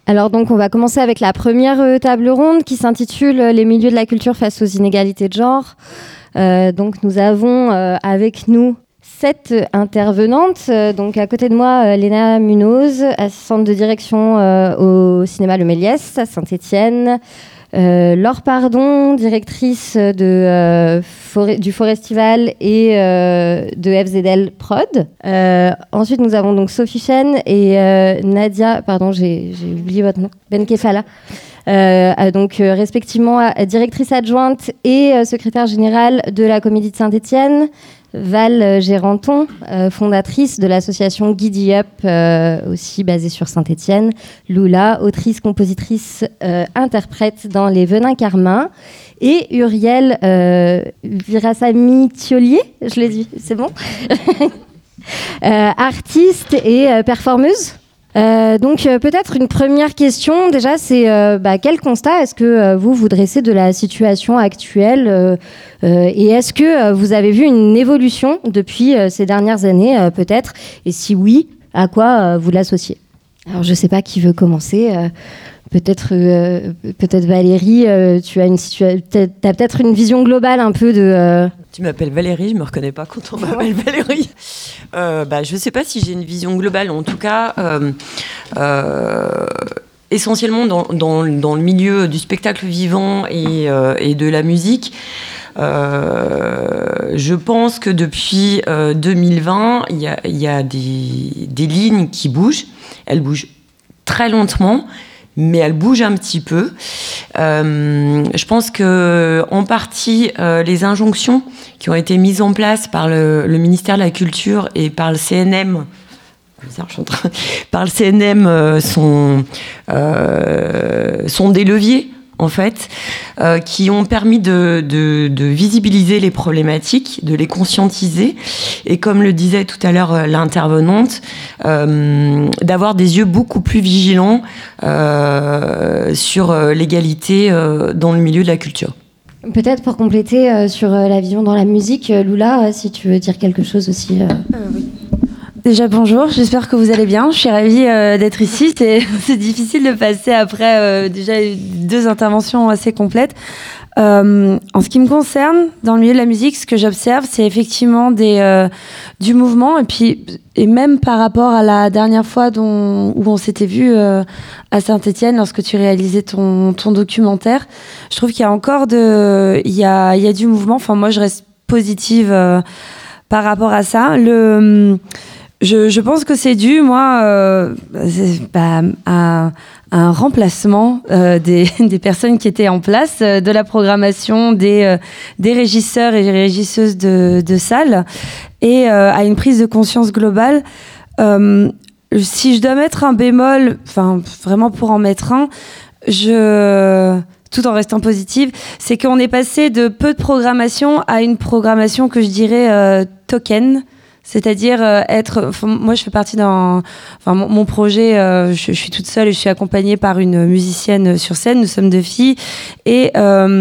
Alors donc on va commencer avec la première table ronde qui s'intitule Les milieux de la culture face aux inégalités de genre. Donc nous avons avec nous 7 intervenantes. Donc à côté de moi, Léna Munoz, assistante de direction au cinéma Le Méliès à Saint-Étienne. Laure Pardon, directrice du Forestival et de FZL Prod. Ensuite, nous avons donc Sophie Chen et Nadia, pardon, j'ai oublié votre nom, Benkefala. Donc respectivement directrice adjointe et secrétaire générale de la Comédie de Saint-Étienne. Val Géranton, fondatrice de l'association Giddy Up, aussi basée sur Saint-Étienne. Lula, autrice, compositrice, interprète dans Les Venins Carmin. Et Uriel Virasamy-Thiollier, je l'ai dit, c'est bon. Artiste et performeuse. Donc peut-être une première question déjà, c'est quel constat est-ce que vous dressez de la situation actuelle et est-ce que vous avez vu une évolution depuis ces dernières années peut-être, et si oui, à quoi vous l'associez? Alors je sais pas qui veut commencer. Peut-être Valérie, tu as t'as peut-être une vision globale un peu de... Tu m'appelles Valérie, je me reconnais pas quand on m'appelle Valérie. Je sais pas si j'ai une vision globale. En tout cas, essentiellement dans le milieu du spectacle vivant et de la musique, je pense que depuis 2020, il y a des lignes qui bougent. Elles bougent très lentement, mais elle bouge un petit peu. Je pense que, en partie, les injonctions qui ont été mises en place par le ministère de la Culture et par le CNM, sont des leviers, en fait, qui ont permis de visibiliser les problématiques, de les conscientiser, et comme le disait tout à l'heure l'intervenante, d'avoir des yeux beaucoup plus vigilants sur l'égalité dans le milieu de la culture. Peut-être pour compléter sur la vision dans la musique, Lula, si tu veux dire quelque chose aussi. Oui. Déjà bonjour, j'espère que vous allez bien. Je suis ravie d'être ici. C'est difficile de passer après déjà 2 interventions assez complètes. En ce qui me concerne, dans le milieu de la musique, ce que j'observe, c'est effectivement du mouvement. Et même par rapport à la dernière fois où on s'était vu à Saint-Étienne, lorsque tu réalisais ton documentaire, je trouve qu'il y a encore il y a du mouvement. Enfin, moi, je reste positive par rapport à ça. Je pense que c'est dû, moi, à un remplacement des personnes qui étaient en place, de la programmation, des régisseurs et régisseuses de salles, et à une prise de conscience globale. Si je dois mettre un bémol, enfin vraiment pour en mettre un, tout en restant positive, c'est qu'on est passé de peu de programmation à une programmation que je dirais token. C'est-à-dire moi je fais partie mon projet, je suis toute seule et je suis accompagnée par une musicienne sur scène, nous sommes 2 filles, et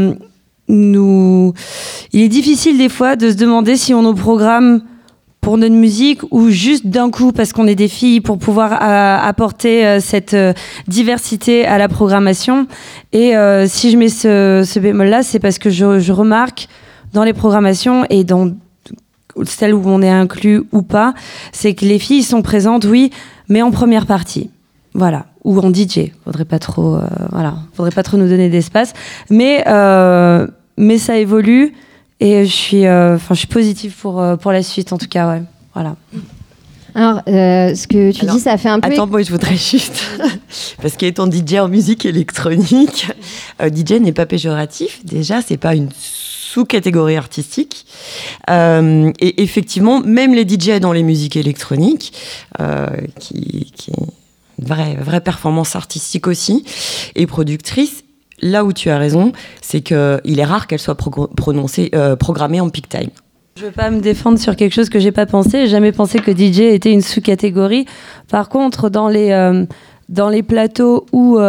il est difficile des fois de se demander si on nous programme pour notre musique ou juste d'un coup parce qu'on est des filles pour pouvoir apporter cette diversité à la programmation. Et si je mets ce bémol-là, c'est parce que je remarque dans les programmations et dans celles où on est inclus ou pas, c'est que les filles sont présentes, oui, mais en première partie. Voilà. Ou en DJ. Faudrait pas trop nous donner d'espace. Mais ça évolue et je suis positive pour la suite, en tout cas, ouais. Voilà. Alors, ce que tu dis, ça fait un peu... Attends, moi, je voudrais juste... Parce qu'étant DJ en musique électronique, DJ n'est pas péjoratif. Déjà, c'est pas une sous-catégorie artistique. Et effectivement, même les DJ dans les musiques électroniques, qui est une vraie performance artistique aussi, et productrice, là où tu as raison, c'est qu'il est rare qu'elle soit programmée en peak time. Je ne veux pas me défendre sur quelque chose que j'ai pas pensé. J'ai jamais pensé que DJ était une sous-catégorie. Par contre, dans les plateaux où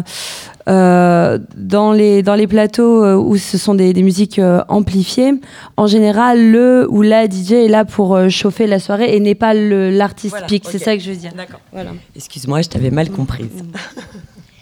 où ce sont des musiques amplifiées, en général, le ou la DJ est là pour chauffer la soirée et n'est pas l'artiste pic. Okay. C'est ça que je veux dire. D'accord. Voilà. Excuse-moi, je t'avais mal comprise.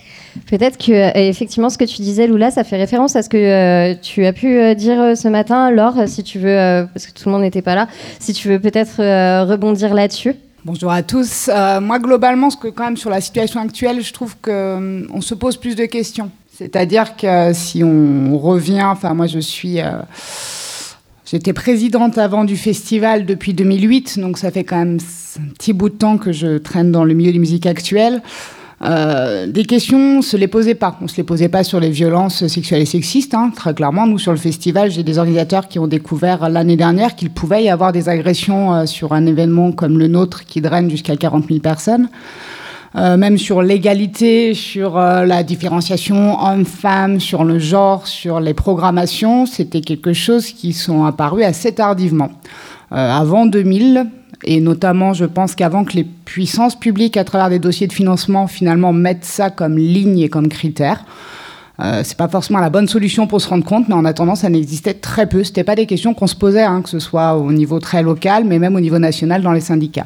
Peut-être que, effectivement, ce que tu disais, Loula, ça fait référence à ce que tu as pu dire ce matin, Laure, si tu veux, parce que tout le monde n'était pas là, si tu veux peut-être rebondir là-dessus. Bonjour à tous. Moi, globalement, quand même, sur la situation actuelle, je trouve qu'on se pose plus de questions. C'est-à-dire que si on revient... Enfin, moi, j'étais présidente avant du festival depuis 2008, donc ça fait quand même un petit bout de temps que je traîne dans le milieu de musique actuelle. Des questions, on ne se les posait pas. On ne se les posait pas sur les violences sexuelles et sexistes, hein, très clairement. Nous, sur le festival, j'ai des organisateurs qui ont découvert l'année dernière qu'il pouvait y avoir des agressions sur un événement comme le nôtre qui draine jusqu'à 40 000 personnes. Même sur l'égalité, sur la différenciation homme-femme, sur le genre, sur les programmations, c'était quelque chose qui sont apparus assez tardivement. Avant 2000... Et notamment, je pense qu'avant que les puissances publiques, à travers des dossiers de financement, finalement mettent ça comme ligne et comme critère, c'est pas forcément la bonne solution pour se rendre compte, mais en attendant, ça n'existait très peu. C'était pas des questions qu'on se posait, hein, que ce soit au niveau très local, mais même au niveau national dans les syndicats.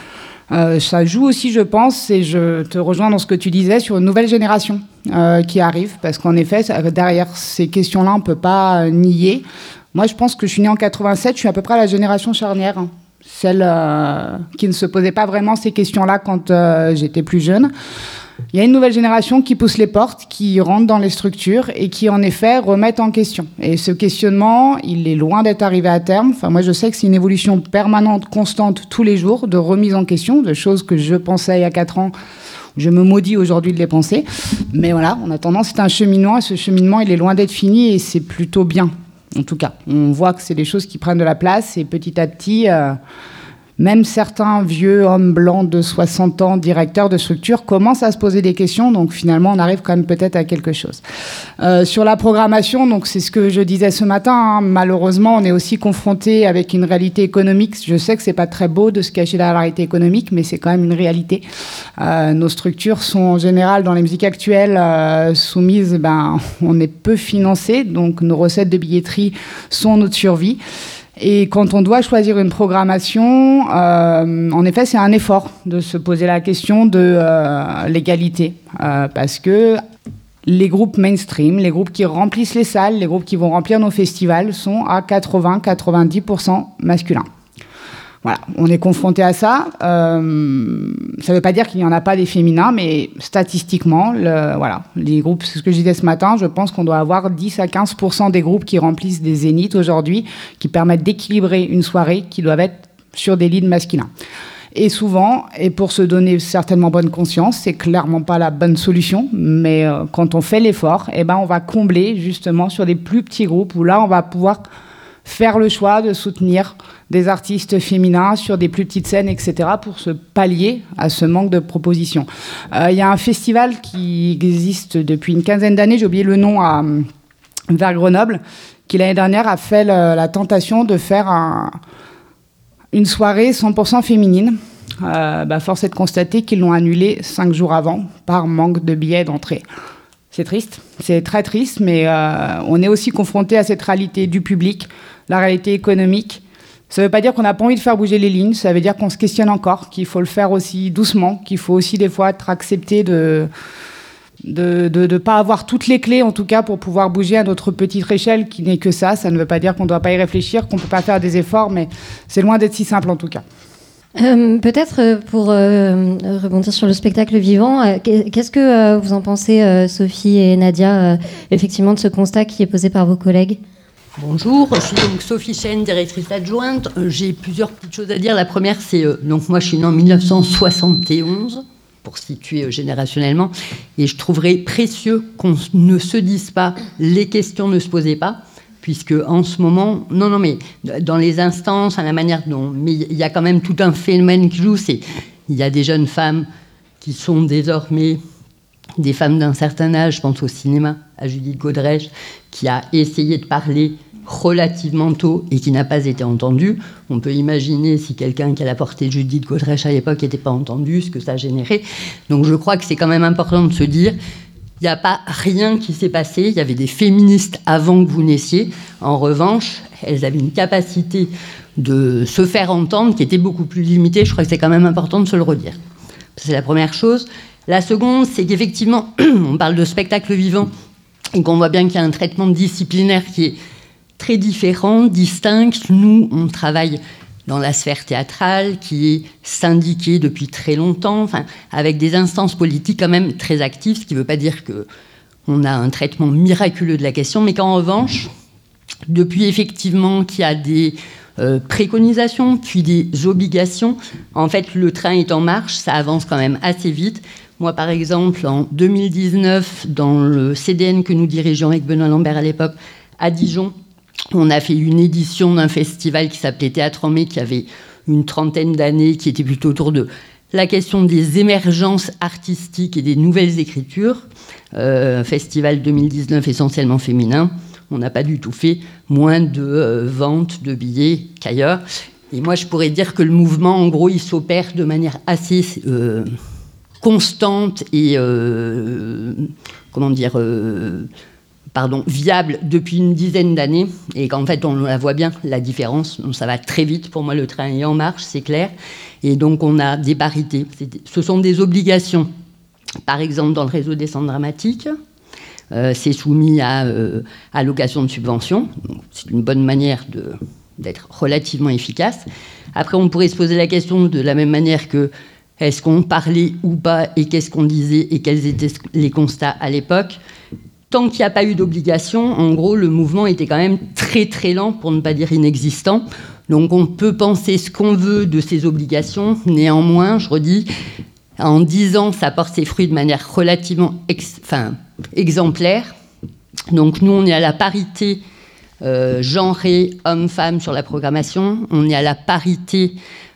Ça joue aussi, je pense, et je te rejoins dans ce que tu disais, sur une nouvelle génération qui arrive, parce qu'en effet, derrière ces questions-là, on peut pas nier. Moi, je pense que je suis née en 87, je suis à peu près à la génération charnière, hein. Celle qui ne se posait pas vraiment ces questions-là quand j'étais plus jeune. Il y a une nouvelle génération qui pousse les portes, qui rentre dans les structures et qui, en effet, remettent en question. Et ce questionnement, il est loin d'être arrivé à terme. Enfin, moi, je sais que c'est une évolution permanente, constante, tous les jours, de remise en question, de choses que je pensais il y a 4 ans. Je me maudis aujourd'hui de les penser. Mais voilà, en attendant, c'est un cheminement. Et ce cheminement, il est loin d'être fini et c'est plutôt bien. En tout cas, on voit que c'est des choses qui prennent de la place et petit à petit, même certains vieux hommes blancs de 60 ans, directeurs de structures, commencent à se poser des questions. Donc finalement, on arrive quand même peut-être à quelque chose. Sur la programmation, donc c'est ce que je disais ce matin, hein, malheureusement, on est aussi confronté avec une réalité économique. Je sais que c'est pas très beau de se cacher derrière la réalité économique, mais c'est quand même une réalité. Nos structures sont en général, dans les musiques actuelles, soumises, on est peu financé, donc nos recettes de billetterie sont notre survie. Et quand on doit choisir une programmation, en effet, c'est un effort de se poser la question de l'égalité. Parce que les groupes mainstream, les groupes qui remplissent les salles, les groupes qui vont remplir nos festivals sont à 80-90% masculins. Voilà, on est confronté à ça. Ça ne veut pas dire qu'il n'y en a pas des féminins, mais statistiquement, les groupes, c'est ce que je disais ce matin, je pense qu'on doit avoir 10 à 15% des groupes qui remplissent des zéniths aujourd'hui, qui permettent d'équilibrer une soirée, qui doivent être sur des leads masculins. Et souvent, et pour se donner certainement bonne conscience, c'est clairement pas la bonne solution, mais quand on fait l'effort, on va combler justement sur des plus petits groupes où là, on va pouvoir faire le choix de soutenir des artistes féminins sur des plus petites scènes, etc., pour se pallier à ce manque de propositions. Il y a un festival qui existe depuis une quinzaine d'années, j'ai oublié le nom, vers Grenoble, qui l'année dernière a fait la tentation de faire une soirée 100% féminine. Force est de constater qu'ils l'ont annulée 5 jours avant par manque de billets d'entrée. C'est triste, c'est très triste, mais on est aussi confronté à cette réalité du public, la réalité économique. Ça ne veut pas dire qu'on n'a pas envie de faire bouger les lignes, ça veut dire qu'on se questionne encore, qu'il faut le faire aussi doucement, qu'il faut aussi des fois être accepté de pas avoir toutes les clés, en tout cas, pour pouvoir bouger à notre petite échelle, qui n'est que ça. Ça ne veut pas dire qu'on ne doit pas y réfléchir, qu'on ne peut pas faire des efforts, mais c'est loin d'être si simple, en tout cas. Peut-être pour rebondir sur le spectacle vivant, qu'est-ce que vous en pensez, Sophie et Nadia, effectivement, de ce constat qui est posé par vos collègues ? Bonjour, je suis donc Sophie Chêne, directrice adjointe. J'ai plusieurs petites choses à dire. La première, c'est donc moi je suis née en 1971, pour situer générationnellement, et je trouverais précieux qu'on ne se dise pas les questions ne se posaient pas, puisque en ce moment, non, mais dans les instances, à la manière dont, mais il y a quand même tout un phénomène qui joue, il y a des jeunes femmes qui sont désormais des femmes d'un certain âge, je pense au cinéma, à Judith Godrèche, qui a essayé de parler relativement tôt et qui n'a pas été entendue. On peut imaginer si quelqu'un qui a la portée de Judith Godrèche à l'époque n'était pas entendu, ce que ça a généré. Donc je crois que c'est quand même important de se dire, il n'y a pas rien qui s'est passé, il y avait des féministes avant que vous naissiez. En revanche, elles avaient une capacité de se faire entendre qui était beaucoup plus limitée. Je crois que c'est quand même important de se le redire. C'est la première chose. La seconde, c'est qu'effectivement, on parle de spectacle vivant et qu'on voit bien qu'il y a un traitement disciplinaire qui est très différent, distinct. Nous, on travaille dans la sphère théâtrale qui est syndiquée depuis très longtemps, avec des instances politiques quand même très actives, ce qui ne veut pas dire qu'on a un traitement miraculeux de la question, mais qu'en revanche, depuis effectivement qu'il y a des préconisations, puis des obligations, en fait, le train est en marche, ça avance quand même assez vite. Moi, par exemple, en 2019, dans le CDN que nous dirigeons avec Benoît Lambert à l'époque, à Dijon, on a fait une édition d'un festival qui s'appelait Théâtre en mai, qui avait une trentaine d'années, qui était plutôt autour de la question des émergences artistiques et des nouvelles écritures. Festival 2019 essentiellement féminin. On n'a pas du tout fait moins de ventes de billets qu'ailleurs. Et moi, je pourrais dire que le mouvement, en gros, il s'opère de manière assez constante et viable depuis une dizaine d'années, et qu'en fait on la voit bien, la différence. Donc ça va très vite, pour moi le train est en marche, c'est clair, et donc on a des parités, ce sont des obligations. Par exemple, dans le réseau des centres dramatiques, c'est soumis à allocation de subvention, donc c'est une bonne manière d'être relativement efficace. Après, on pourrait se poser la question de la même manière que est-ce qu'on parlait ou pas, et qu'est-ce qu'on disait, et quels étaient les constats à l'époque. Tant qu'il n'y a pas eu d'obligation, en gros, le mouvement était quand même très très lent, pour ne pas dire inexistant. Donc on peut penser ce qu'on veut de ces obligations. Néanmoins, je redis, en 10 ans, ça porte ses fruits de manière relativement exemplaire. Donc nous, on est à la parité genrée homme-femme sur la programmation. On est à la parité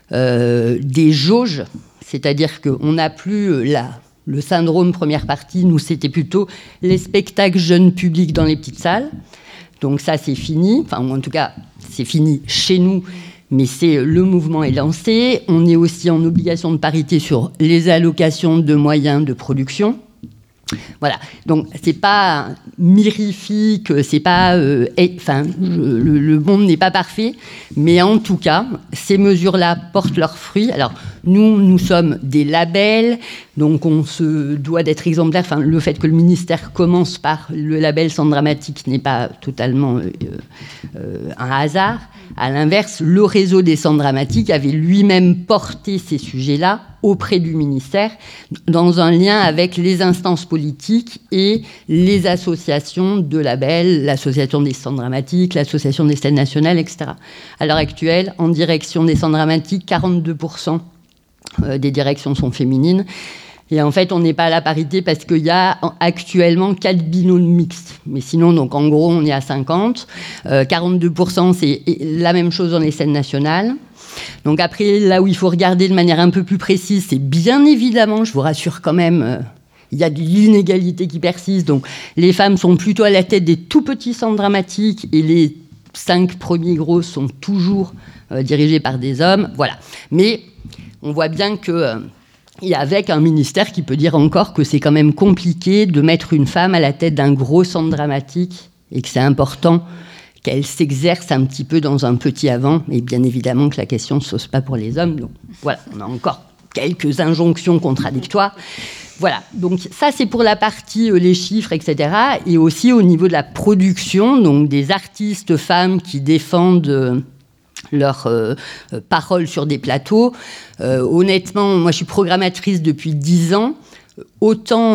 des jauges. C'est-à-dire qu'on n'a plus le syndrome première partie. Nous, c'était plutôt les spectacles jeunes publics dans les petites salles. Donc ça, c'est fini. Enfin, en tout cas, c'est fini chez nous, mais le mouvement est lancé. On est aussi en obligation de parité sur les allocations de moyens de production. Voilà, donc c'est pas mirifique, c'est pas, le monde n'est pas parfait, mais en tout cas, ces mesures-là portent leurs fruits. Alors nous sommes des labels, donc on se doit d'être exemplaire. Enfin, le fait que le ministère commence par le label Centre Dramatique n'est pas totalement un hasard. À l'inverse, le réseau des centres dramatiques avait lui-même porté ces sujets-là auprès du ministère, dans un lien avec les instances politiques et les associations de labels, l'association des centres dramatiques, l'association des scènes nationales, etc. À l'heure actuelle, en direction des centres dramatiques, 42% des directions sont féminines. Et en fait, on n'est pas à la parité parce qu'il y a actuellement 4 binômes mixtes. Mais sinon, donc en gros, on est à 50. 42%, c'est la même chose dans les scènes nationales. Donc après, là où il faut regarder de manière un peu plus précise, c'est bien évidemment, je vous rassure quand même, il y a de l'inégalité qui persiste. Donc les femmes sont plutôt à la tête des tout petits centres dramatiques et les 5 premiers gros sont toujours dirigés par des hommes. Voilà. Mais on voit bien que... et avec un ministère qui peut dire encore que c'est quand même compliqué de mettre une femme à la tête d'un gros centre dramatique et que c'est important qu'elle s'exerce un petit peu dans un petit avant. Et bien évidemment que la question ne se pose pas pour les hommes. Donc voilà, on a encore quelques injonctions contradictoires. Voilà, donc ça c'est pour la partie les chiffres, etc. Et aussi au niveau de la production, donc des artistes femmes qui défendent... leurs paroles sur des plateaux. Honnêtement, moi je suis programmatrice depuis 10 ans. Autant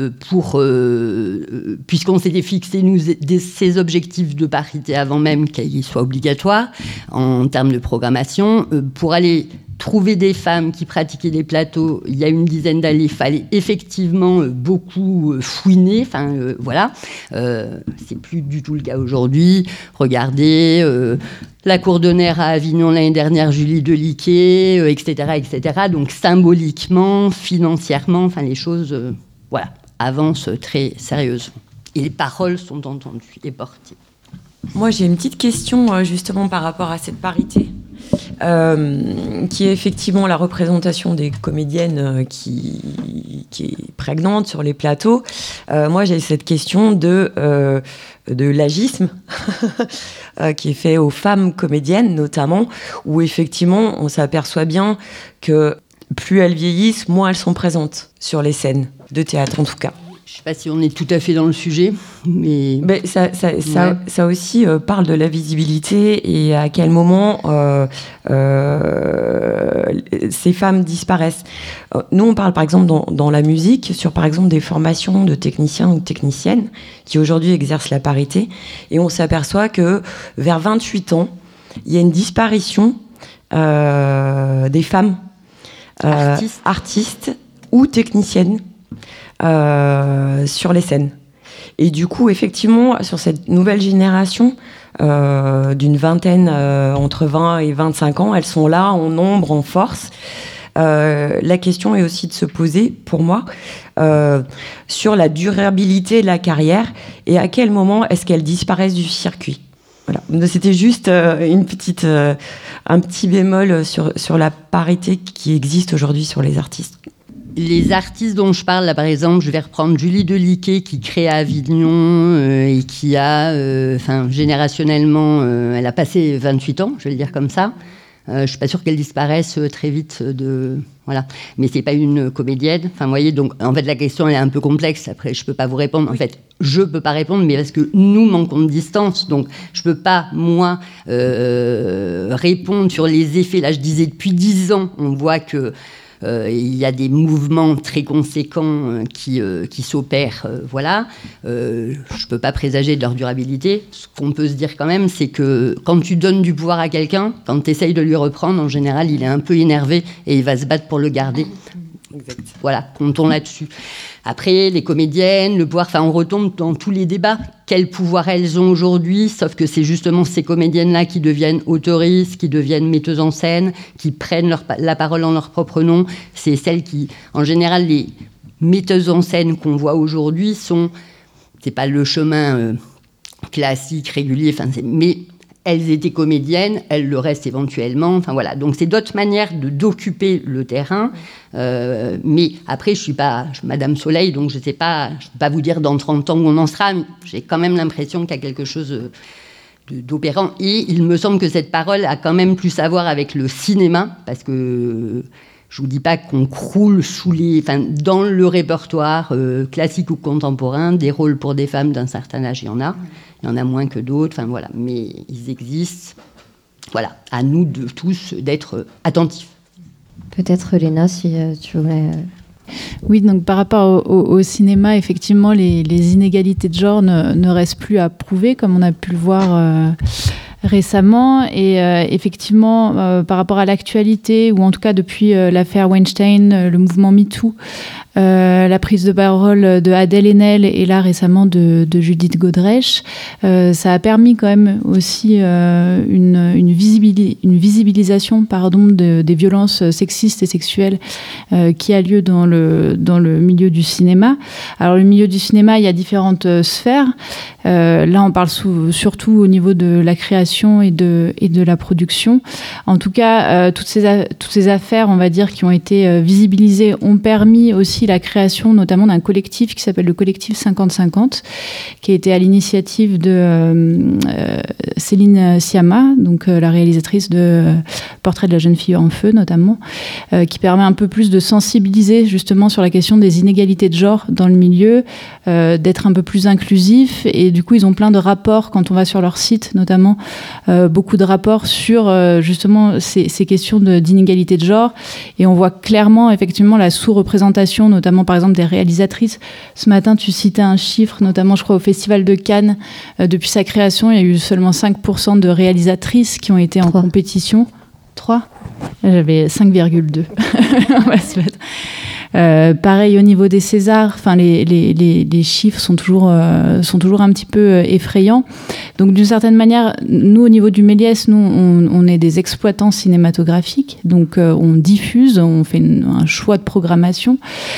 puisqu'on s'était fixé nous ces objectifs de parité avant même qu'ils soient obligatoires en termes de programmation, pour aller trouver des femmes qui pratiquaient les plateaux, il y a une dizaine d'années, il fallait effectivement beaucoup fouiner. Voilà. C'est plus du tout le cas aujourd'hui. Regardez, la Cour d'honneur à Avignon l'année dernière, Julie Deliquet, etc., etc. Donc symboliquement, financièrement, les choses avancent très sérieusement. Et les paroles sont entendues et portées. Moi, j'ai une petite question justement par rapport à cette parité. Qui est effectivement la représentation des comédiennes qui est prégnante sur les plateaux. Moi, j'ai cette question de l'agisme qui est fait aux femmes comédiennes, notamment, où effectivement, on s'aperçoit bien que plus elles vieillissent, moins elles sont présentes sur les scènes de théâtre, en tout cas. Je ne sais pas si on est tout à fait dans le sujet, mais ça aussi parle de la visibilité et à quel moment ces femmes disparaissent. Nous, on parle par exemple dans la musique sur par exemple des formations de techniciens ou de techniciennes qui aujourd'hui exercent la parité, et on s'aperçoit que vers 28 ans, il y a une disparition des femmes artistes ou techniciennes sur les scènes. Et du coup, effectivement, sur cette nouvelle génération d'une vingtaine, entre 20 et 25 ans, elles sont là en nombre, en force. La question est aussi de se poser, pour moi, sur la durabilité de la carrière et à quel moment est-ce qu'elles disparaissent du circuit. Voilà. C'était juste un petit bémol sur la parité qui existe aujourd'hui sur les artistes. Les artistes dont je parle, là, par exemple, je vais reprendre Julie Deliquet qui crée à Avignon et qui a, générationnellement, elle a passé 28 ans, je vais le dire comme ça. Je ne suis pas sûre qu'elle disparaisse très vite voilà. Mais c'est pas une comédienne. Enfin, vous voyez, donc, en fait, la question, elle est un peu complexe. Après, je peux pas vous répondre. En fait, je peux pas répondre, mais parce que nous manquons de distance. Donc, je peux pas, moi, répondre sur les effets. Là, je disais, depuis 10 ans, on voit que il y a des mouvements très conséquents qui s'opèrent, voilà. Je peux pas présager de leur durabilité. Ce qu'on peut se dire quand même, c'est que quand tu donnes du pouvoir à quelqu'un, quand tu essayes de lui reprendre, en général, il est un peu énervé et il va se battre pour le garder. Exact. Voilà, comptons là-dessus. Après, les comédiennes, le pouvoir, on retombe dans tous les débats. Quel pouvoir elles ont aujourd'hui? Sauf que c'est justement ces comédiennes-là qui deviennent autoristes, qui deviennent metteuses en scène, qui prennent la parole en leur propre nom. C'est celles qui, en général, les metteuses en scène qu'on voit aujourd'hui c'est pas le chemin classique, régulier, mais elles étaient comédiennes, elles le restent éventuellement. Enfin voilà, donc c'est d'autres manières d'occuper le terrain. Mais après, je suis pas Madame Soleil, donc je sais pas, je peux pas vous dire dans 30 ans où on en sera. Mais j'ai quand même l'impression qu'il y a quelque chose d'opérant. Et il me semble que cette parole a quand même plus à voir avec le cinéma, parce que je vous dis pas qu'on croule dans le répertoire classique ou contemporain, des rôles pour des femmes d'un certain âge, il y en a. Il y en a moins que d'autres, voilà, mais ils existent. Voilà, à nous tous d'être attentifs. Peut-être Léna, si tu voulais... Oui, donc par rapport au cinéma, effectivement, les inégalités de genre ne restent plus à prouver, comme on a pu le voir récemment. Et effectivement, par rapport à l'actualité, ou en tout cas depuis l'affaire Weinstein, le mouvement MeToo, la prise de parole de Adèle Haenel et là récemment de Judith Godrèche, ça a permis quand même aussi une visibilisation des violences sexistes et sexuelles qui a lieu dans le milieu du cinéma. Alors le milieu du cinéma, il y a différentes sphères. Là, on parle surtout au niveau de la création et de la production. En tout cas, toutes ces affaires, on va dire, qui ont été visibilisées, ont permis aussi la création notamment d'un collectif qui s'appelle le collectif 50-50, qui a été à l'initiative de Céline Sciamma, donc la réalisatrice de Portrait de la jeune fille en feu notamment, qui permet un peu plus de sensibiliser justement sur la question des inégalités de genre dans le milieu, d'être un peu plus inclusif. Et du coup, ils ont plein de rapports quand on va sur leur site, notamment beaucoup de rapports sur justement ces questions d'inégalité de genre. Et on voit clairement effectivement la sous-représentation, notamment par exemple des réalisatrices. Ce matin, tu citais un chiffre, notamment je crois au Festival de Cannes. Depuis sa création, il y a eu seulement 5% de réalisatrices qui ont été en compétition. 3 ? J'avais 5,2. On va se mettre. Pareil au niveau des Césars, les chiffres sont toujours un petit peu effrayants. Donc d'une certaine manière, nous au niveau du Méliès, on est des exploitants cinématographiques, donc on diffuse, on fait un choix de programmation.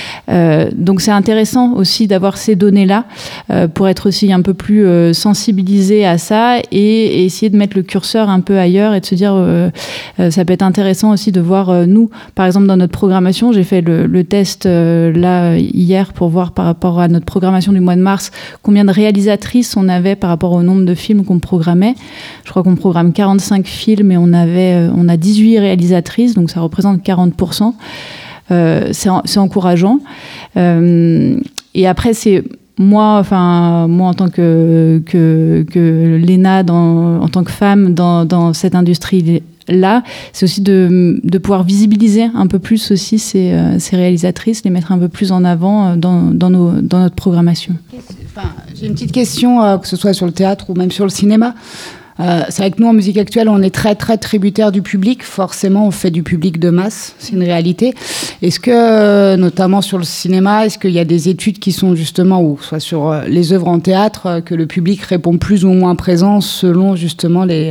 Donc c'est intéressant aussi d'avoir ces données-là pour être aussi un peu plus sensibilisé à ça et essayer de mettre le curseur un peu ailleurs et de se dire ça peut être intéressant aussi de voir nous, par exemple dans notre programmation, j'ai fait le test là hier pour voir par rapport à notre programmation du mois de mars combien de réalisatrices on avait par rapport au nombre de films qu'on programmait. Je crois qu'on programme 45 films et on a 18 réalisatrices, donc ça représente 40%. c'est encourageant. Et après, c'est moi en tant que Léna, en tant que femme dans cette industrie-là, c'est aussi de pouvoir visibiliser un peu plus aussi ces réalisatrices, les mettre un peu plus en avant dans notre programmation. J'ai une petite question, que ce soit sur le théâtre ou même sur le cinéma. C'est vrai que nous, en musique actuelle, on est très, très tributaire du public. Forcément, on fait du public de masse. C'est une réalité. Est-ce que, notamment sur le cinéma, est-ce qu'il y a des études qui sont justement, ou soit sur les œuvres en théâtre, que le public répond plus ou moins présent selon justement les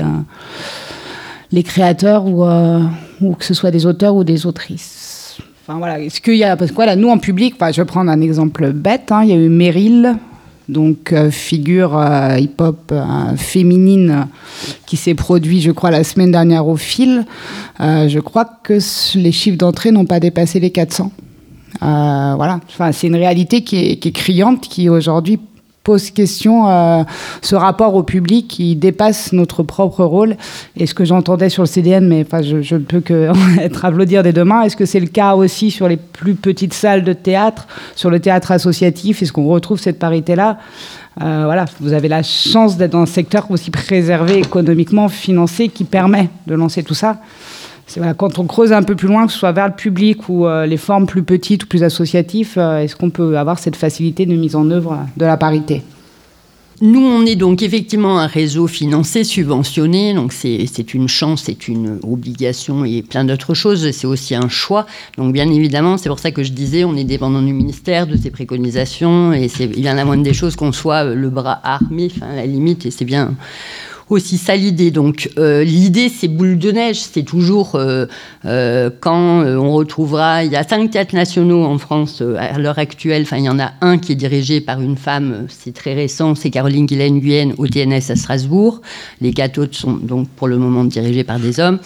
créateurs ou que ce soit des auteurs ou des autrices? Enfin, voilà. Est-ce qu'il y a... Parce que voilà, nous, en public, je vais prendre un exemple bête. Il y a eu Meryl, donc figure hip-hop féminine qui s'est produit, je crois, la semaine dernière au Fil. Je crois que les chiffres d'entrée n'ont pas dépassé les 400. Voilà. Enfin, c'est une réalité qui est criante, qui aujourd'hui pose question, ce rapport au public qui dépasse notre propre rôle. Et ce que j'entendais sur le CDN, mais je ne peux qu'être applaudir des deux mains, est-ce que c'est le cas aussi sur les plus petites salles de théâtre, sur le théâtre associatif? Est-ce qu'on retrouve cette parité-là? Voilà, vous avez la chance d'être dans un secteur aussi préservé économiquement, financé, qui permet de lancer tout ça. Voilà, quand on creuse un peu plus loin, que ce soit vers le public ou les formes plus petites ou plus associatives, est-ce qu'on peut avoir cette facilité de mise en œuvre de la parité? Nous, on est donc effectivement un réseau financé, subventionné, donc c'est une chance, c'est une obligation et plein d'autres choses, c'est aussi un choix. Donc bien évidemment, c'est pour ça que je disais, on est dépendant du ministère, de ses préconisations, et c'est bien la moindre des choses qu'on soit le bras armé, à la limite, et c'est bien... aussi ça l'idée. Donc l'idée, c'est boule de neige. C'est toujours quand on retrouvera... Il y a 5 théâtres nationaux en France à l'heure actuelle. Enfin, il y en a un qui est dirigé par une femme. C'est très récent. C'est Caroline Guilaine-Guyenne au TNS à Strasbourg. Les 4 autres sont donc pour le moment dirigés par des hommes.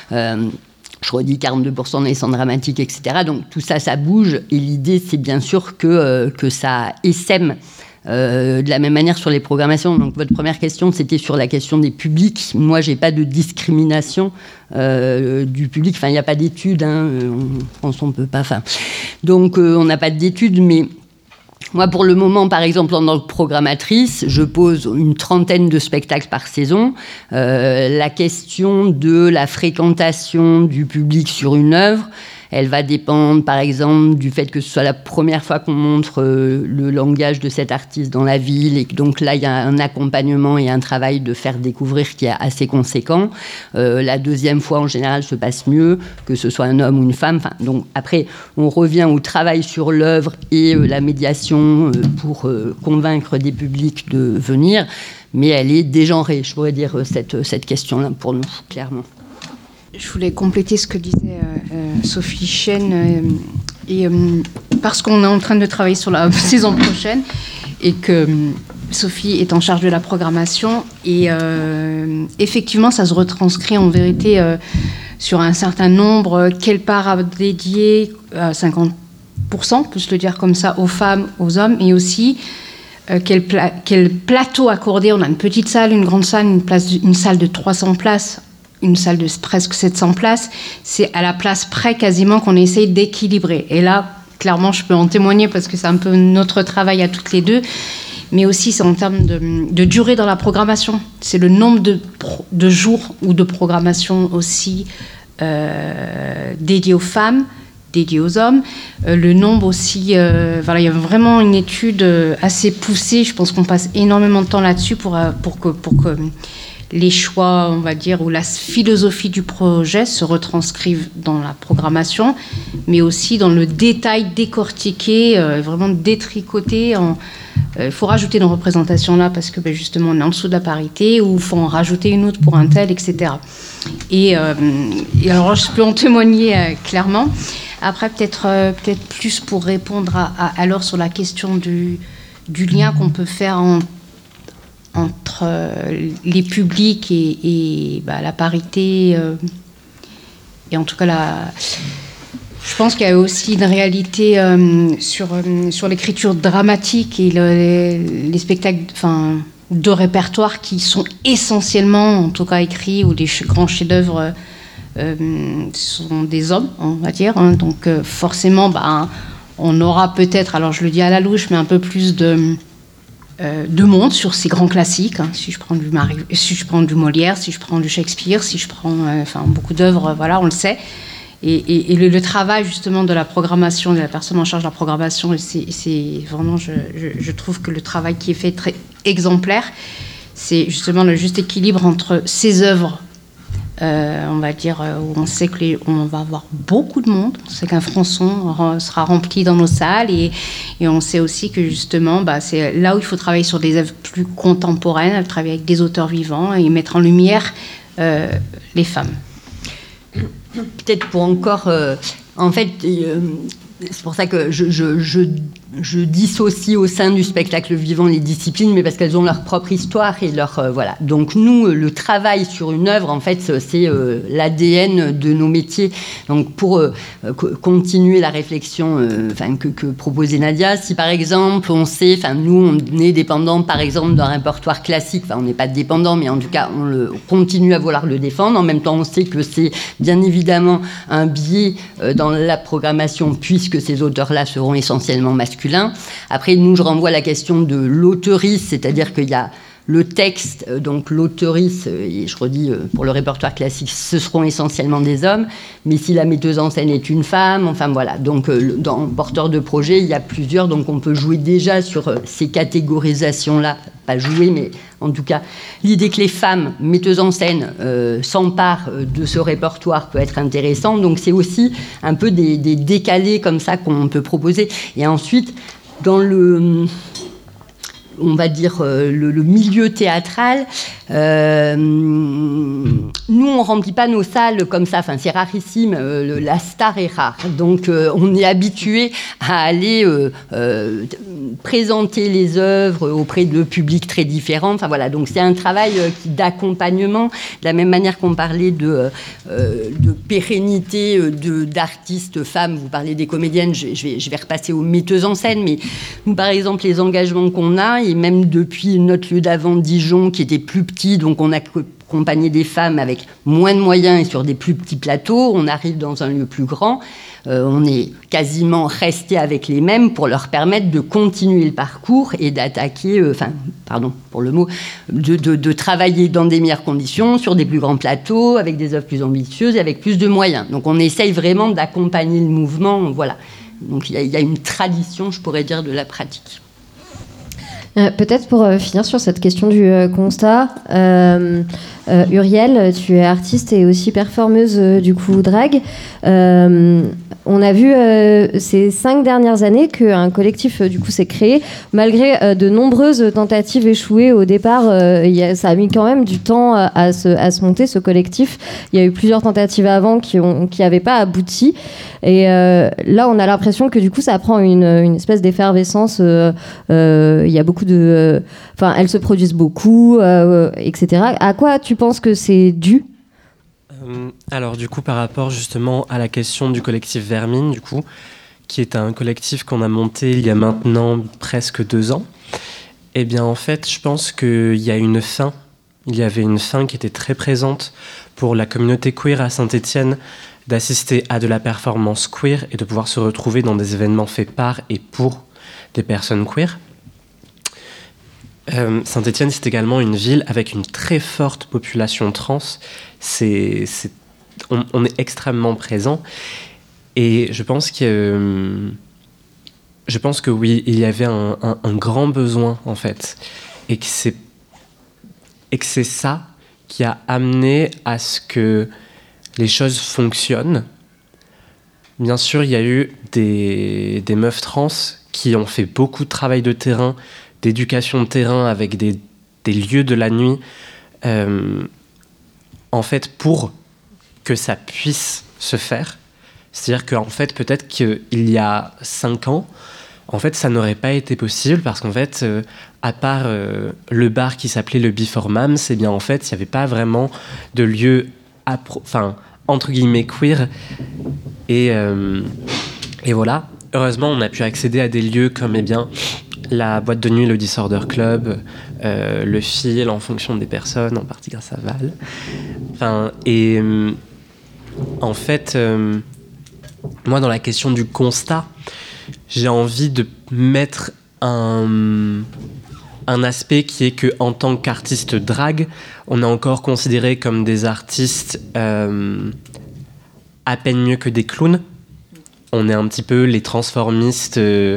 Je redis 42% des centres dramatiques, etc. Donc tout ça, ça bouge. Et l'idée, c'est bien sûr que ça essaime de la même manière sur les programmations. Donc votre première question, c'était sur la question des publics. Moi, j'ai pas de discrimination du public. Enfin, il n'y a pas d'études. En France, on peut pas. Donc, on n'a pas d'études, mais moi, pour le moment, par exemple, en tant que programmatrice, je pose une 30aine de spectacles par saison. La question de la fréquentation du public sur une œuvre, elle va dépendre, par exemple, du fait que ce soit la première fois qu'on montre le langage de cet artiste dans la ville. Et donc là, il y a un accompagnement et un travail de faire découvrir qui est assez conséquent. La deuxième fois, en général, se passe mieux, que ce soit un homme ou une femme. Donc après, on revient au travail sur l'œuvre et la médiation pour convaincre des publics de venir. Mais elle est dégenrée, je pourrais dire, cette question-là, pour nous, clairement. Je voulais compléter ce que disait Sophie Chen, parce qu'on est en train de travailler sur la saison prochaine et que Sophie est en charge de la programmation. Et effectivement, ça se retranscrit en vérité sur un certain nombre, quelle part à dédier à 50%, on peut se le dire comme ça, aux femmes, aux hommes, et aussi quel plateau accorder. On a une petite salle, une grande salle, une salle de 300 places, une salle de presque 700 places, c'est à la place près quasiment qu'on essaye d'équilibrer. Et là, clairement, je peux en témoigner parce que c'est un peu notre travail à toutes les deux, mais aussi c'est en termes de durée dans la programmation. C'est le nombre de jours ou de programmation aussi dédiés aux femmes, dédiés aux hommes. Le nombre aussi... voilà, il y a vraiment une étude assez poussée. Je pense qu'on passe énormément de temps là-dessus pour que les choix, on va dire, ou la philosophie du projet se retranscrivent dans la programmation, mais aussi dans le détail décortiqué, vraiment détricoté. Il faut rajouter une représentation là parce que justement on est en dessous de la parité, ou il faut en rajouter une autre pour un tel, etc. Et alors je peux en témoigner clairement. Après peut-être plus pour répondre alors sur la question du lien qu'on peut faire entre les publics et la parité, et en tout cas je pense qu'il y a aussi une réalité sur l'écriture dramatique et les spectacles de répertoire qui sont essentiellement, en tout cas écrits, ou des grands chefs-d'œuvre sont des hommes, on va dire. Hein. Donc forcément, on aura peut-être, alors je le dis à la louche, mais un peu plus de monde sur ces grands classiques. Hein. Si je prends du Molière, si je prends du Shakespeare, si je prends beaucoup d'œuvres, voilà, on le sait. Et le travail justement de la programmation, de la personne en charge de la programmation, c'est vraiment, je trouve que le travail qui est fait est très exemplaire. C'est justement le juste équilibre entre ces œuvres, on va dire, où on sait qu'on va avoir beaucoup de monde, on sait qu'un Fronçon sera rempli dans nos salles, et on sait aussi que justement, c'est là où il faut travailler sur des œuvres plus contemporaines, travailler avec des auteurs vivants et mettre en lumière les femmes. Peut-être pour encore... en fait, c'est pour ça que je dissocie au sein du spectacle vivant les disciplines, mais parce qu'elles ont leur propre histoire et leur... voilà. Donc nous, le travail sur une œuvre, en fait, c'est l'ADN de nos métiers. Donc pour continuer la réflexion que proposait Nadia, si par exemple, on sait... nous, on est dépendant, par exemple, d'un répertoire classique. On n'est pas dépendant, mais en tout cas, on continue à vouloir le défendre. En même temps, on sait que c'est bien évidemment un biais dans la programmation, puisque ces auteurs-là seront essentiellement masculins. Après, nous, je renvoie à la question de l'auteurice, c'est-à-dire qu'il y a le texte, donc l'auteurice, et je redis, pour le répertoire classique, ce seront essentiellement des hommes, mais si la metteuse en scène est une femme, enfin voilà. Donc, dans Porteur de projet, il y a plusieurs, donc on peut jouer déjà sur ces catégorisations-là, pas jouer, mais en tout cas, l'idée que les femmes metteuses en scène s'emparent de ce répertoire peut être intéressant. Donc, c'est aussi un peu des décalés comme ça qu'on peut proposer. Et ensuite, dans le... on va dire, le milieu théâtral, nous, on ne remplit pas nos salles comme ça. Enfin, c'est rarissime. La star est rare. Donc, on est habitué à aller présenter les œuvres auprès de publics très différents. Enfin, voilà. Donc, c'est un travail d'accompagnement. De la même manière qu'on parlait de pérennité d'artistes femmes, vous parlez des comédiennes, je vais repasser aux metteuses en scène. Mais nous, par exemple, les engagements qu'on a, et même depuis notre lieu d'avant, Dijon, qui était plus petit, donc on a accompagné des femmes avec moins de moyens et sur des plus petits plateaux. On arrive dans un lieu plus grand. On est quasiment resté avec les mêmes pour leur permettre de continuer le parcours et d'attaquer, pardon pour le mot, de travailler dans des meilleures conditions, sur des plus grands plateaux, avec des œuvres plus ambitieuses et avec plus de moyens. Donc on essaye vraiment d'accompagner le mouvement. Voilà. Donc il y a une tradition, je pourrais dire, de la pratique. Peut-être pour finir sur cette question du constat, Uriel, tu es artiste et aussi performeuse du coup drag. On a vu ces 5 dernières années qu'un collectif du coup s'est créé malgré de nombreuses tentatives échouées au départ. Ça a mis quand même du temps à se monter ce collectif. Il y a eu plusieurs tentatives avant qui n'avaient pas abouti. Et là, on a l'impression que du coup, ça prend une espèce d'effervescence. Il y a beaucoup de... elles se produisent beaucoup, etc. À quoi tu penses que c'est dû ? Alors du coup, par rapport justement à la question du collectif Vermine, du coup, qui est un collectif qu'on a monté il y a maintenant presque 2 ans, eh bien en fait, je pense qu'il y a une fin. Il y avait une fin qui était très présente pour la communauté queer à Saint-Étienne, d'assister à de la performance queer et de pouvoir se retrouver dans des événements faits par et pour des personnes queer. Saint-Étienne, c'est également une ville avec une très forte population trans. On est extrêmement présent. Et je pense que oui, il y avait un grand besoin, en fait. Et que c'est ça qui a amené à ce que les choses fonctionnent. Bien sûr, il y a eu des meufs trans qui ont fait beaucoup de travail de terrain, d'éducation de terrain avec des lieux de la nuit, en fait, pour que ça puisse se faire. C'est-à-dire qu'en fait, peut-être qu'il y a 5 ans, en fait, ça n'aurait pas été possible parce qu'en fait, à part le bar qui s'appelait le Before Mams, eh bien, en fait, il n'y avait pas vraiment de lieu entre guillemets queer. Et voilà. Heureusement, on a pu accéder à des lieux comme, la boîte de nuit, le Disorder Club, le Fil, en fonction des personnes, en partie grâce à Val. en fait, moi, dans la question du constat, j'ai envie de mettre un aspect qui est que en tant qu'artiste drag, on est encore considéré comme des artistes à peine mieux que des clowns. On est un petit peu les transformistes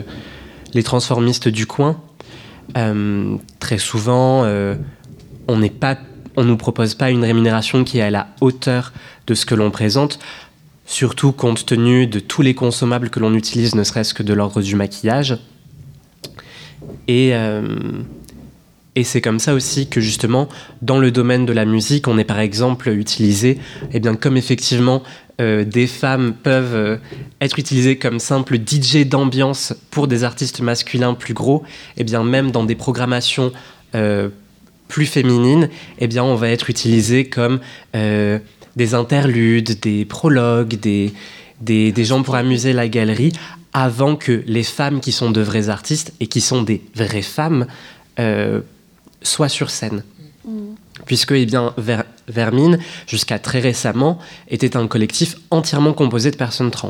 du coin. Très souvent, on nous propose pas une rémunération qui est à la hauteur de ce que l'on présente, surtout compte tenu de tous les consommables que l'on utilise, ne serait-ce que de l'ordre du maquillage. Et c'est comme ça aussi que justement, dans le domaine de la musique, on est par exemple utilisé, comme effectivement des femmes peuvent être utilisées comme simple DJ d'ambiance pour des artistes masculins plus gros, même dans des programmations plus féminines, on va être utilisé comme des interludes, des prologues, des gens pour amuser la galerie, avant que les femmes qui sont de vrais artistes et qui sont des vraies femmes soient sur scène. Puisque Vermine, jusqu'à très récemment, était un collectif entièrement composé de personnes trans.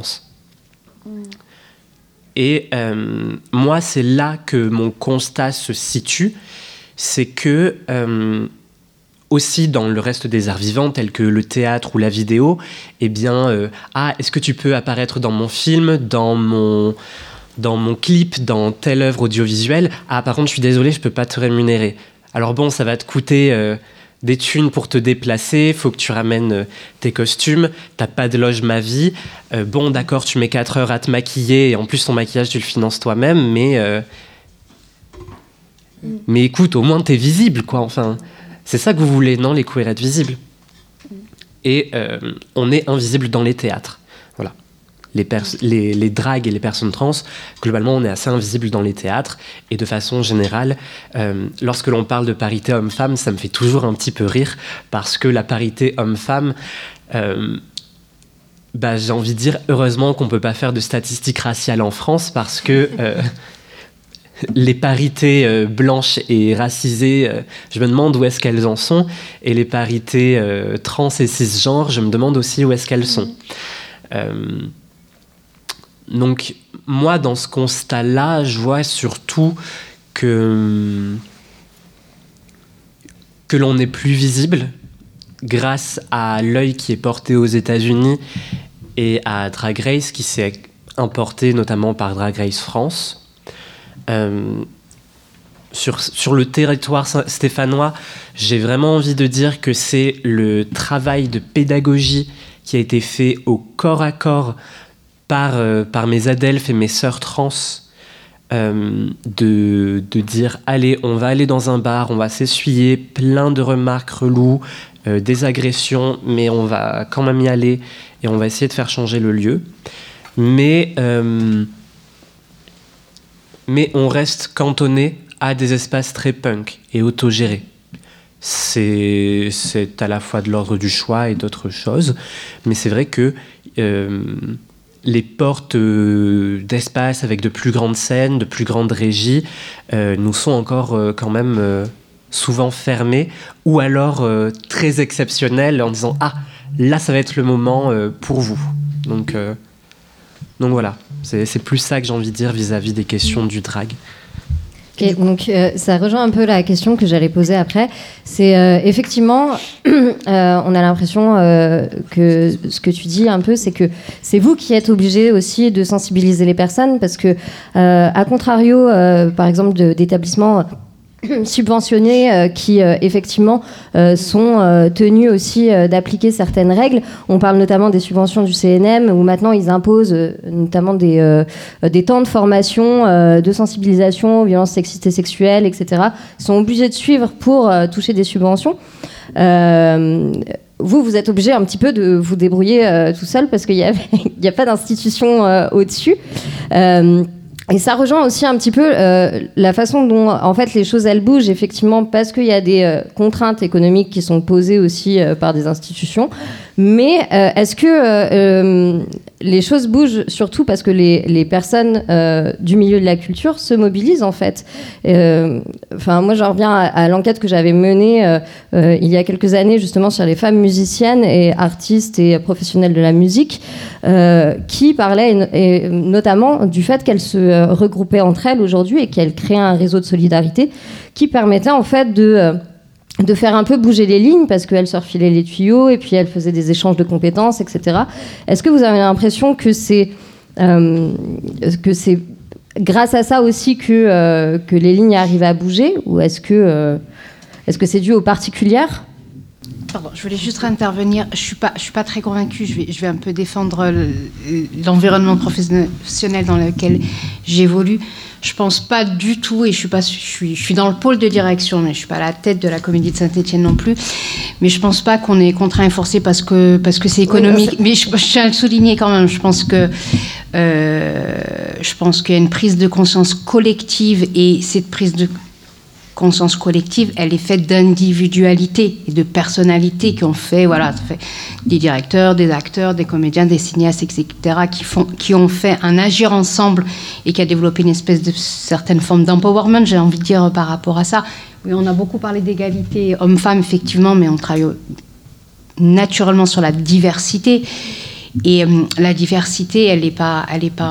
Et moi, c'est là que mon constat se situe, c'est que aussi dans le reste des arts vivants, tels que le théâtre ou la vidéo, est-ce que tu peux apparaître dans mon film, dans mon clip, dans telle œuvre audiovisuelle ? Ah, par contre, je suis désolé, je peux pas te rémunérer. Alors bon, ça va te coûter des thunes pour te déplacer, faut que tu ramènes tes costumes, t'as pas de loge ma vie. Bon, d'accord, tu mets 4 heures à te maquiller, et en plus ton maquillage, tu le finances toi-même, mais écoute, au moins t'es visible, quoi, enfin... C'est ça que vous voulez, non, les queers être visibles. Et on est invisible dans les théâtres. Voilà. Les dragues et les personnes trans, globalement, on est assez invisible dans les théâtres. Et de façon générale, lorsque l'on parle de parité homme-femme, ça me fait toujours un petit peu rire, parce que la parité homme-femme, j'ai envie de dire, heureusement qu'on ne peut pas faire de statistiques raciales en France, parce que... les parités blanches et racisées, je me demande où est-ce qu'elles en sont. Et les parités trans et cisgenres, je me demande aussi où est-ce qu'elles sont. Donc, moi, dans ce constat-là, je vois surtout que l'on est plus visible grâce à l'œil qui est porté aux États-Unis et à Drag Race, qui s'est importé notamment par Drag Race France. Sur le territoire stéphanois, j'ai vraiment envie de dire que c'est le travail de pédagogie qui a été fait au corps à corps par mes adelphes et mes sœurs trans, de dire allez, on va aller dans un bar, on va s'essuyer plein de remarques reloues, des agressions, mais on va quand même y aller et on va essayer de faire changer le lieu. Mais on reste cantonné à des espaces très punk et autogérés. C'est à la fois de l'ordre du choix et d'autres choses, mais c'est vrai que les portes d'espace avec de plus grandes scènes, de plus grandes régies, nous sont encore quand même souvent fermées, ou alors très exceptionnelles, en disant « Ah, là, ça va être le moment pour vous ». Donc voilà, c'est plus ça que j'ai envie de dire vis-à-vis des questions du drag. Et donc, ça rejoint un peu la question que j'allais poser après. C'est effectivement, on a l'impression que ce que tu dis un peu, c'est que c'est vous qui êtes obligés aussi de sensibiliser les personnes, parce que, à contrario, par exemple, d'établissements subventionnés qui effectivement sont tenus aussi d'appliquer certaines règles. On parle notamment des subventions du CNM, où maintenant ils imposent notamment des temps de formation, de sensibilisation aux violences sexistes et sexuelles, etc. Ils sont obligés de suivre pour toucher des subventions. Vous êtes obligé un petit peu de vous débrouiller tout seul, parce qu'il n'y a pas d'institution au-dessus. Et ça rejoint aussi un petit peu la façon dont en fait les choses elles bougent, effectivement, parce qu'il y a des contraintes économiques qui sont posées aussi par des institutions, Mais est-ce que les choses bougent surtout parce que les personnes du milieu de la culture se mobilisent en fait. Moi, j'en reviens à l'enquête que j'avais menée il y a quelques années justement sur les femmes musiciennes et artistes et professionnelles de la musique qui parlaient notamment du fait qu'elles se regroupaient entre elles aujourd'hui et qu'elles créaient un réseau de solidarité qui permettait en fait de faire un peu bouger les lignes parce qu'elles se refilaient les tuyaux et puis elles faisaient des échanges de compétences, etc. Est-ce que vous avez l'impression que c'est grâce à ça aussi que les lignes arrivent à bouger, ou est-ce que c'est dû aux particulières ? Pardon, je voulais juste intervenir. Je suis pas très convaincue. Je vais un peu défendre l'environnement professionnel dans lequel j'évolue. Je pense pas du tout, et je suis dans le pôle de direction, mais je suis pas à la tête de la Comédie de Saint-Étienne non plus. Mais je pense pas qu'on est contraint et forcé parce que c'est économique. Oui, mais je tiens à le souligner quand même. Je pense qu'il y a une prise de conscience collective, et cette prise de conscience collective, elle est faite d'individualité et de personnalité qu'on fait, ça fait des directeurs, des acteurs, des comédiens, des cinéastes, etc., qui ont fait un agir ensemble et qui a développé une espèce de certaine forme d'empowerment, j'ai envie de dire, par rapport à ça. Oui, on a beaucoup parlé d'égalité homme-femme, effectivement, mais on travaille naturellement sur la diversité. Et la diversité, elle est pas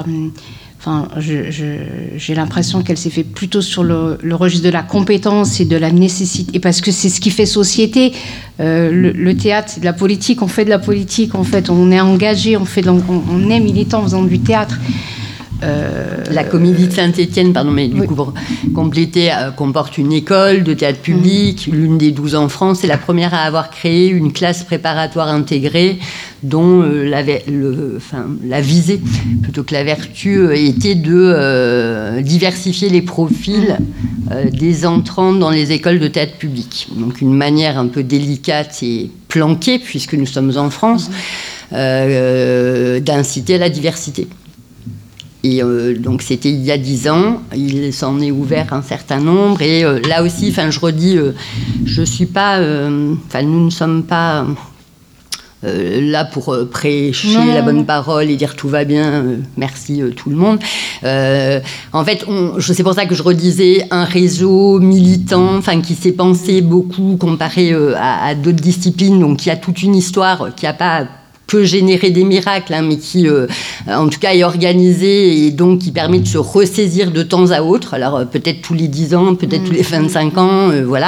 j'ai l'impression qu'elle s'est faite plutôt sur le registre de la compétence et de la nécessité, et parce que c'est ce qui fait société. Le théâtre, c'est de la politique, on fait de la politique, en fait, on est engagé, on est militant en faisant du théâtre. La Comédie de Saint-Étienne, mais du coup, pour compléter, comporte une école de théâtre public, l'une des 12 en France. C'est la première à avoir créé une classe préparatoire intégrée dont la visée, plutôt que la vertu, était de diversifier les profils des entrants dans les écoles de théâtre public. Donc une manière un peu délicate et planquée, puisque nous sommes en France, d'inciter à la diversité. Et donc c'était il y a 10 ans, il s'en est ouvert un certain nombre, et là aussi, je redis, je suis pas, nous ne sommes pas là pour prêcher la bonne parole et dire tout va bien, merci tout le monde. En fait, c'est pour ça que je redisais un réseau militant, qui s'est pensé beaucoup comparé à d'autres disciplines, donc il y a toute une histoire qui n'a pas peut générer des miracles, mais qui, en tout cas, est organisé et donc qui permet de se ressaisir de temps à autre. Alors, peut-être tous les 10 ans, peut-être tous les 25 ans,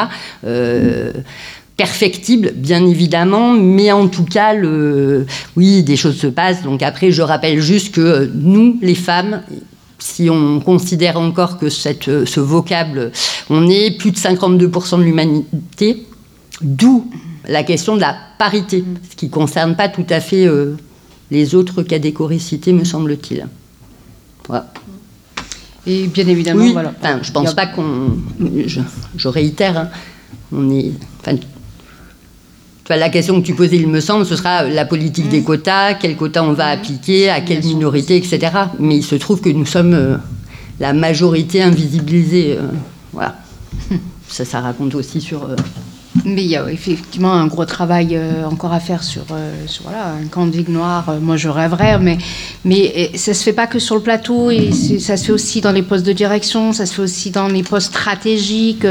perfectible, bien évidemment, mais en tout cas, oui, des choses se passent. Donc après, je rappelle juste que nous, les femmes, si on considère encore que ce vocable, on est plus de 52% de l'humanité, d'où la question de la parité, ce qui ne concerne pas tout à fait les autres catégories, me semble-t-il. Voilà. Et bien évidemment, oui, je ne pense pas qu'on... Je réitère, on est... la question que tu posais, il me semble, ce sera la politique des quotas, quels quotas on va appliquer, à quelle minorité, etc. Mais il se trouve que nous sommes la majorité invisibilisée. Voilà. Ça raconte aussi sur... Mais il y a effectivement un gros travail encore à faire sur un Candide noir. Moi, je rêverais, mais ça se fait pas que sur le plateau, et ça se fait aussi dans les postes de direction, ça se fait aussi dans les postes stratégiques.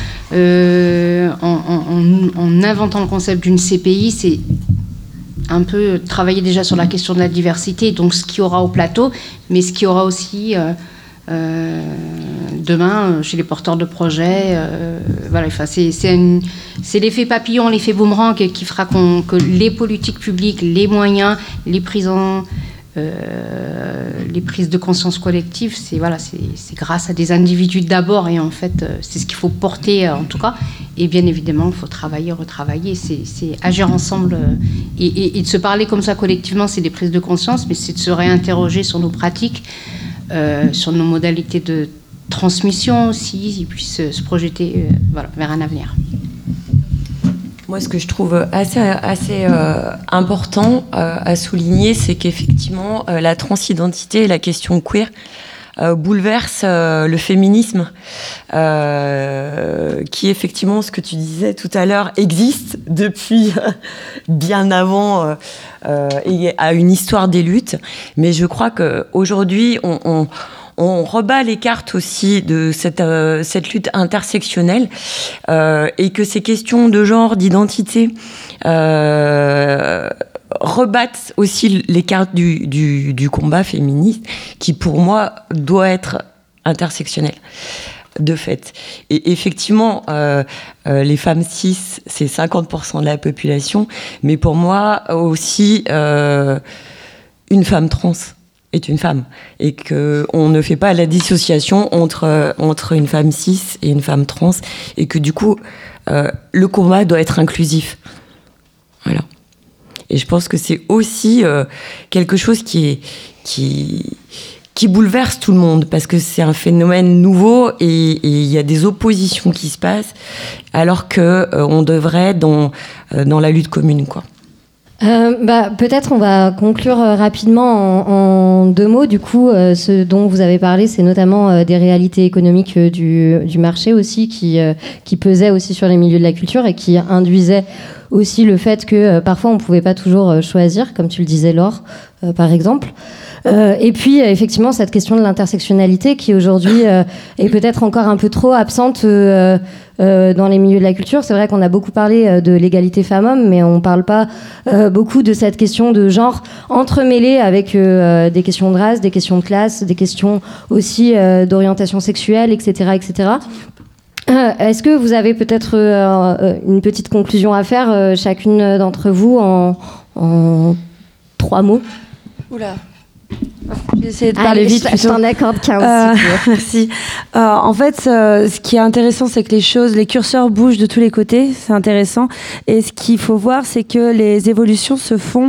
En inventant le concept d'une CPI, c'est un peu travailler déjà sur la question de la diversité, donc ce qu'il y aura au plateau, mais ce qu'il y aura aussi... demain chez les porteurs de projets, c'est l'effet papillon, l'effet boomerang qui fera que les politiques publiques, les moyens, les prises de conscience collective, c'est grâce à des individus d'abord, et en fait c'est ce qu'il faut porter en tout cas, et bien évidemment il faut travailler, retravailler, c'est agir ensemble, et de se parler comme ça collectivement, c'est des prises de conscience, mais c'est de se réinterroger sur nos pratiques, sur nos modalités de transmission aussi, et puis se projeter vers un avenir. Moi, ce que je trouve assez important à souligner, c'est qu'effectivement, la transidentité et la question queer bouleverse le féminisme, qui effectivement, ce que tu disais tout à l'heure, existe depuis bien avant et a une histoire des luttes. Mais je crois qu'aujourd'hui, on rebat les cartes aussi de cette lutte intersectionnelle et que ces questions de genre, d'identité rebattent aussi les cartes du combat féministe qui, pour moi, doit être intersectionnel, de fait. Et effectivement, les femmes cis, c'est 50% de la population, mais pour moi aussi, une femme trans est une femme, et qu'on ne fait pas la dissociation entre une femme cis et une femme trans, et que du coup, le combat doit être inclusif. Voilà. Et je pense que c'est aussi quelque chose qui bouleverse tout le monde, parce que c'est un phénomène nouveau et il y a des oppositions qui se passent, alors qu'on devrait être dans la lutte commune, quoi. Peut-être on va conclure rapidement en 2 mots. Du coup, ce dont vous avez parlé, c'est notamment des réalités économiques du marché aussi, qui pesaient aussi sur les milieux de la culture et qui induisaient aussi le fait que parfois on ne pouvait pas toujours choisir, comme tu le disais Laure, par exemple. Et puis effectivement cette question de l'intersectionnalité qui aujourd'hui est peut-être encore un peu trop absente dans les milieux de la culture. C'est vrai qu'on a beaucoup parlé de l'égalité femmes-hommes, mais on ne parle pas beaucoup de cette question de genre entremêlée avec des questions de race, des questions de classe, des questions aussi d'orientation sexuelle, etc., etc. Est-ce que vous avez peut-être une petite conclusion à faire, chacune d'entre vous, en 3 mots? Oula. J'ai essayé de parler vite. Je t'en accorde 15. Merci. En fait, ce qui est intéressant, c'est que les curseurs bougent de tous les côtés. C'est intéressant. Et ce qu'il faut voir, c'est que les évolutions se font.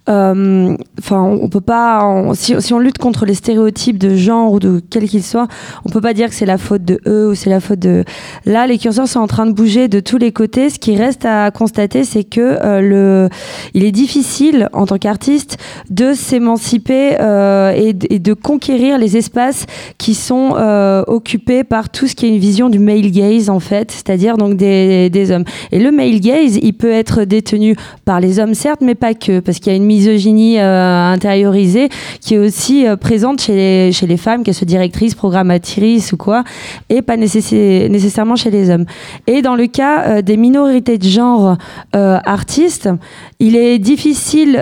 On peut pas. Si on lutte contre les stéréotypes de genre ou de quel qu'il soit, on peut pas dire que c'est la faute de eux ou c'est la faute de. Là, les curseurs sont en train de bouger de tous les côtés. Ce qui reste à constater, c'est que il est difficile en tant qu'artiste de s'émanciper et de conquérir les espaces qui sont occupés par tout ce qui est une vision du male gaze, en fait, c'est-à-dire donc des hommes. Et le male gaze, il peut être détenu par les hommes, certes, mais pas que, parce qu'il y a une misogynie intériorisée qui est aussi présente chez les femmes, qu'elles soient directrices, programmatrices ou quoi, et pas nécessairement chez les hommes. Et dans le cas des minorités de genre artistes, il est difficile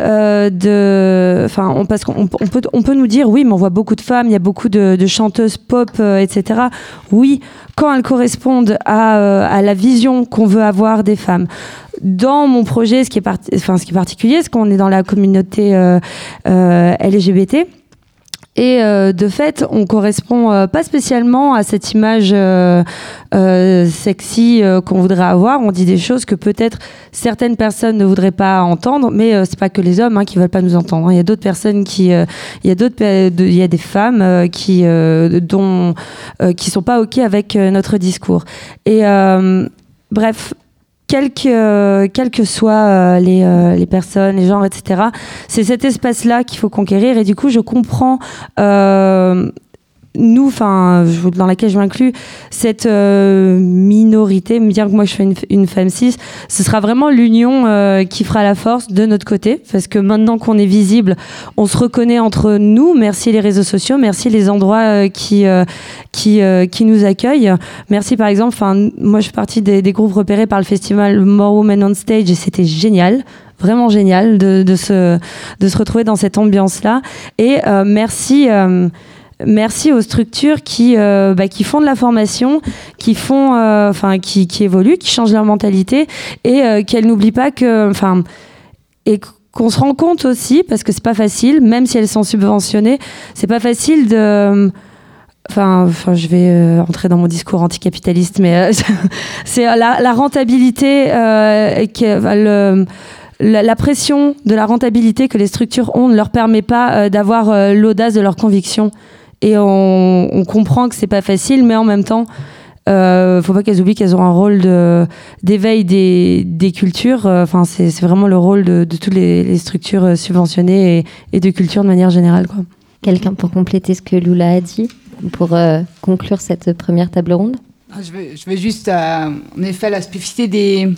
parce qu'on peut nous dire oui, mais on voit beaucoup de femmes, il y a beaucoup de chanteuses pop, etc. Oui, quand elles correspondent à la vision qu'on veut avoir des femmes. Dans mon projet, ce qui est particulier, c'est qu'on est dans la communauté LGBT. Et de fait, on correspond pas spécialement à cette image sexy qu'on voudrait avoir. On dit des choses que peut-être certaines personnes ne voudraient pas entendre, mais c'est pas que les hommes qui veulent pas nous entendre. Il y a d'autres personnes il y a des femmes qui sont pas ok avec notre discours. Et bref. Quels que soient les personnes, les genres, etc., c'est cet espace-là qu'il faut conquérir. Et du coup, je comprends, dans laquelle je m'inclus, cette minorité, me dire que moi je fais une femme cis, ce sera vraiment l'union qui fera la force de notre côté, parce que maintenant qu'on est visible, on se reconnaît entre nous. Merci les réseaux sociaux, merci les endroits qui nous accueillent. Merci par exemple, moi je suis partie des groupes repérés par le festival More Women on Stage et c'était génial. Vraiment génial de se retrouver dans cette ambiance-là. Et merci aux structures qui font de la formation, qui évoluent, qui changent leur mentalité et qu'elles n'oublient pas et qu'on se rend compte aussi, parce que c'est pas facile, même si elles sont subventionnées, c'est pas facile de... je vais entrer dans mon discours anticapitaliste, mais c'est la rentabilité, la pression de la rentabilité que les structures ont ne leur permet pas d'avoir l'audace de leurs convictions. Et on comprend que c'est pas facile, mais en même temps, faut pas qu'elles oublient qu'elles ont un rôle d'éveil des cultures. C'est vraiment le rôle de toutes les structures subventionnées et de culture de manière générale, quoi. Quelqu'un pour compléter ce que Lula a dit? pour conclure cette première table ronde. Je vais juste, en effet, la spécificité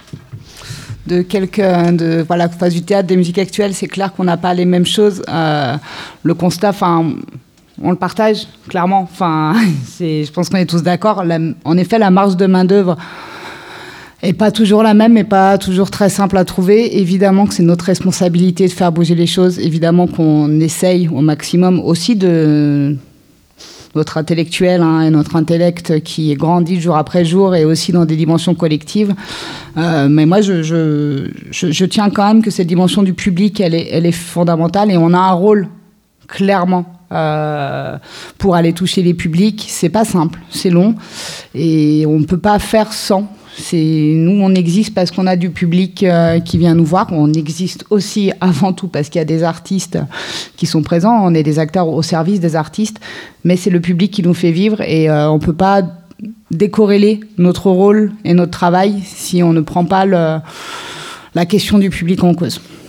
qu'on fasse du théâtre, des musiques actuelles, c'est clair qu'on n'a pas les mêmes choses. Le constat, on le partage clairement. Je pense qu'on est tous d'accord. En effet, la marge de main d'œuvre est pas toujours la même et pas toujours très simple à trouver. Évidemment que c'est notre responsabilité de faire bouger les choses. Évidemment qu'on essaye au maximum aussi de notre intellectuel et notre intellect qui grandit jour après jour et aussi dans des dimensions collectives. Mais moi, je tiens quand même que cette dimension du public, elle est fondamentale et on a un rôle, clairement, pour aller toucher les publics. C'est pas simple, c'est long et on ne peut pas faire sans. Nous, on existe parce qu'on a du public qui vient nous voir. On existe aussi avant tout parce qu'il y a des artistes qui sont présents. On est des acteurs au service des artistes, mais c'est le public qui nous fait vivre et on ne peut pas décorréler notre rôle et notre travail si on ne prend pas la question du public en cause.